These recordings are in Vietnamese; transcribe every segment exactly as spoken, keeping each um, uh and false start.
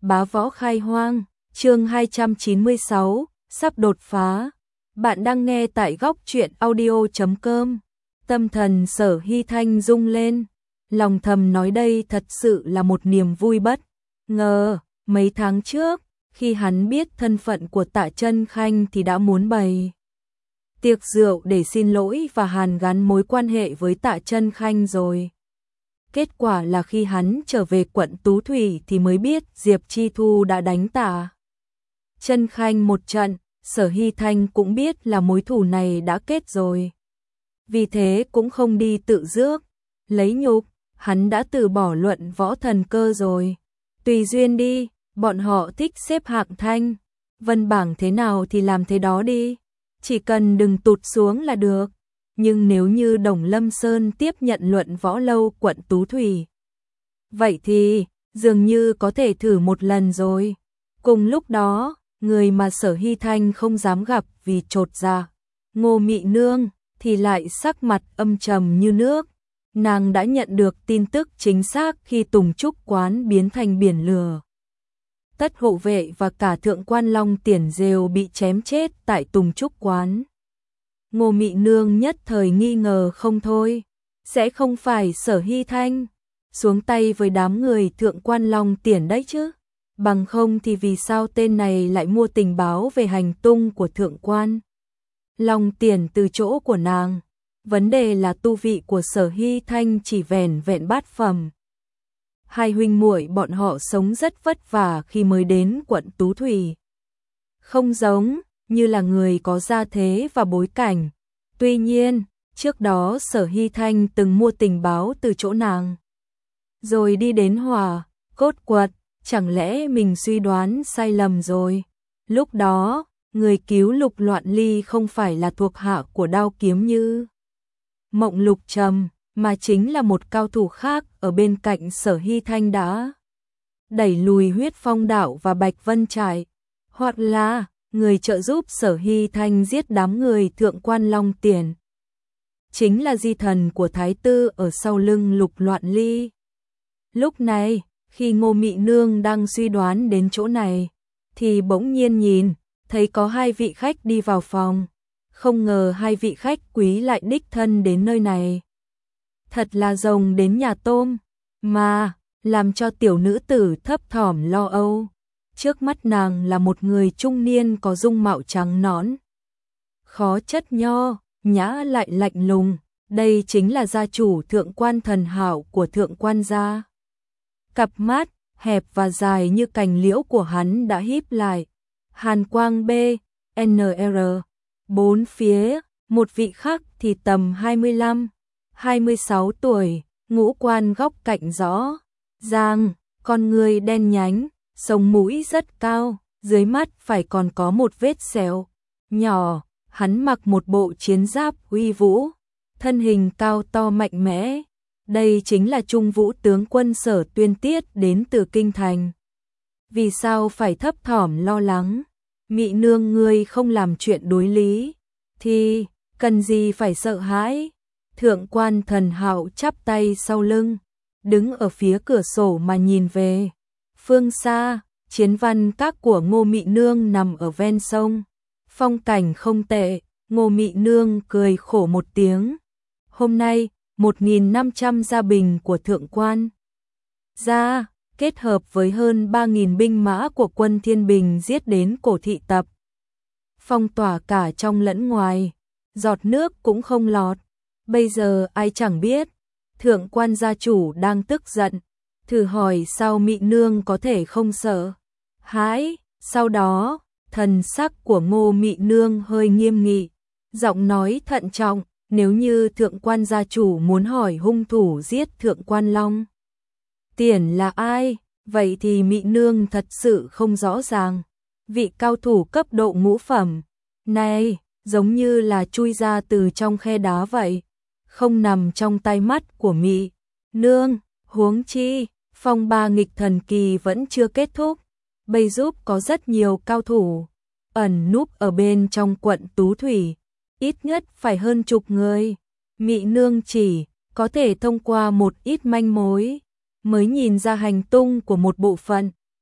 Bá võ khai hoang, chương hai trăm chín mươi sáu, sắp đột phá. Bạn đang nghe tại góc truyện audio chấm com. Tâm thần Sở Hy Thanh rung lên, lòng thầm nói đây thật sự là một niềm vui bất ngờ. Mấy tháng trước, khi hắn biết thân phận của Tạ Chân Khanh thì đã muốn bày tiệc rượu để xin lỗi và hàn gắn mối quan hệ với Tạ Chân Khanh rồi. Kết quả là khi hắn trở về quận Tú Thủy thì mới biết Diệp Chi Thu đã đánh Tạ Chân Khanh một trận. Sở Hy Thanh cũng biết là mối thù này đã kết rồi. Vì thế cũng không đi tự rước lấy nhục, hắn đã từ bỏ luận võ thần cơ rồi. Tùy duyên đi, bọn họ thích xếp hạng thanh vân bảng thế nào thì làm thế đó đi, chỉ cần đừng tụt xuống là được. Nhưng nếu như Đồng Lâm Sơn tiếp nhận luận võ lâu quận Tú Thủy, vậy thì dường như có thể thử một lần rồi. Cùng lúc đó, người mà Sở Hy Thanh không dám gặp vì chột dạ, Ngô Mị Nương, thì lại sắc mặt âm trầm như nước. Nàng đã nhận được tin tức chính xác khi Tùng Trúc quán biến thành biển lửa. Tất hộ vệ và cả thượng quan Long Tiền đều bị chém chết tại Tùng Trúc quán. Ngô Mị Nương nhất thời nghi ngờ không thôi, sẽ không phải Sở Hy Thanh xuống tay với đám người thượng quan Long Tiền đấy chứ. Bằng không thì vì sao tên này lại mua tình báo về hành tung của thượng quan Long Tiền từ chỗ của nàng. Vấn đề là tu vị của Sở Hy Thanh chỉ vẻn vẹn bát phẩm. Hai huynh muội bọn họ sống rất vất vả khi mới đến quận Tú Thủy. Không giống như là người có gia thế và bối cảnh. Tuy nhiên, trước đó Sở Hy Thanh từng mua tình báo từ chỗ nàng, rồi đi đến Hòa Cốt Quật. Chẳng lẽ mình suy đoán sai lầm rồi? Lúc đó, người cứu Lục Loạn Ly không phải là thuộc hạ của Đao Kiếm Như Mộng Lục Trầm, mà chính là một cao thủ khác ở bên cạnh Sở Hy Thanh đã đẩy lùi Huyết Phong Đạo và Bạch Vân Trại, hoặc là người trợ giúp Sở Hy Thanh giết đám người thượng quan Long Tiền, chính là di thần của Thái Tư ở sau lưng Lục Loạn Ly. Lúc này, khi Ngô Mị Nương đang suy đoán đến chỗ này, thì bỗng nhiên nhìn thấy có hai vị khách đi vào phòng. Không ngờ hai vị khách quý lại đích thân đến nơi này. Thật là rồng đến nhà tôm, mà làm cho tiểu nữ tử thấp thỏm lo âu. Trước mắt nàng là một người trung niên có dung mạo trắng nõn, khó chất nho, nhã lại lạnh lùng. Đây chính là gia chủ thượng quan Thần Hạo của thượng quan gia. Cặp mắt hẹp và dài như cành liễu của hắn đã híp lại, hàn quang B N R. Bốn phía, một vị khác thì tầm hai mươi lăm, hai mươi sáu tuổi, ngũ quan góc cạnh rõ ràng, con người đen nhánh, sống mũi rất cao, dưới mắt phải còn có một vết sẹo nhỏ. Hắn mặc một bộ chiến giáp uy vũ, thân hình cao to mạnh mẽ. Đây chính là Trung Vũ tướng quân Sở Tuyên Tiết đến từ Kinh Thành. Vì sao phải thấp thỏm lo lắng? Mị Nương ngươi không làm chuyện đối lý, thì cần gì phải sợ hãi? Thượng quan Thần Hạo chắp tay sau lưng, đứng ở phía cửa sổ mà nhìn về phương xa. Chiến văn các của Ngô Mị Nương nằm ở ven sông, phong cảnh không tệ. Ngô Mị Nương cười khổ một tiếng. Hôm nay, một nghìn năm trăm gia bình của thượng quan gia kết hợp với hơn ba nghìn binh mã của quân Thiên Bình giết đến cổ thị tập, phong tỏa cả trong lẫn ngoài, giọt nước cũng không lọt. Bây giờ ai chẳng biết thượng quan gia chủ đang tức giận, thử hỏi sao Mị Nương có thể không sợ hãi. Sau đó, thần sắc của Ngô Mị Nương hơi nghiêm nghị, giọng nói thận trọng. Nếu như thượng quan gia chủ muốn hỏi hung thủ giết thượng quan Long Tiền là ai, vậy thì Mị Nương thật sự không rõ ràng. Vị cao thủ cấp độ ngũ phẩm này giống như là chui ra từ trong khe đá vậy, không nằm trong tay mắt của Mị Nương. Huống chi, phong ba nghịch thần kỳ vẫn chưa kết thúc. Bây giúp có rất nhiều cao thủ ẩn núp ở bên trong quận Tú Thủy, ít nhất phải hơn chục người. Mị Nương chỉ có thể thông qua một ít manh mối mới nhìn ra hành tung của một bộ phận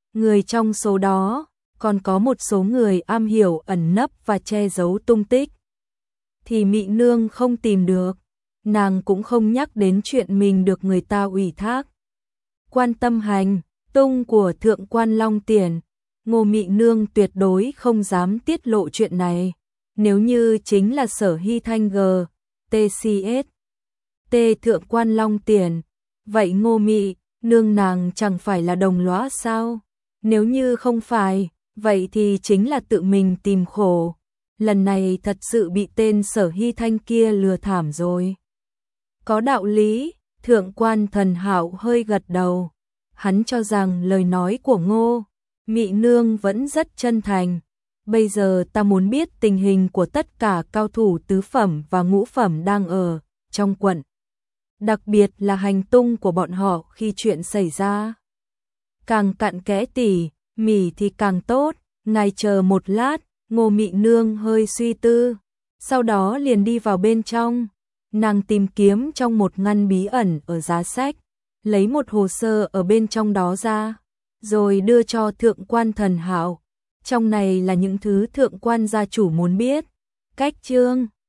Người trong số đó, còn có một số người am hiểu ẩn nấp và che giấu tung tích. Thì Mị Nương không tìm được, nàng cũng không nhắc đến chuyện mình được người ta ủy thác. Quan tâm hành tung của Thượng quan Long Tiền, Ngô Mị Nương tuyệt đối không dám tiết lộ chuyện này. Nếu như chính là Sở Hy Thanh G, tê xê ét, T Thượng quan Long Tiền, vậy Ngô Mị Nương nàng chẳng phải là đồng lõa sao? Nếu như không phải, vậy thì chính là tự mình tìm khổ. Lần này thật sự bị tên Sở Hy Thanh kia lừa thảm rồi. Có đạo lý, Thượng quan Thần Hạo hơi gật đầu. Hắn cho rằng lời nói của Ngô Mị Nương vẫn rất chân thành. Bây giờ ta muốn biết tình hình của tất cả cao thủ tứ phẩm và ngũ phẩm đang ở trong quận. Đặc biệt là hành tung của bọn họ khi chuyện xảy ra. Càng cặn kẽ tỉ mỉ thì càng tốt. Ngài chờ một lát, Ngô Mị Nương hơi suy tư. Sau đó liền đi vào bên trong. Nàng tìm kiếm trong một ngăn bí ẩn ở giá sách, lấy một hồ sơ ở bên trong đó ra, rồi đưa cho Thượng quan Thần Hạo. Trong này là những thứ Thượng quan gia chủ muốn biết. Cách chương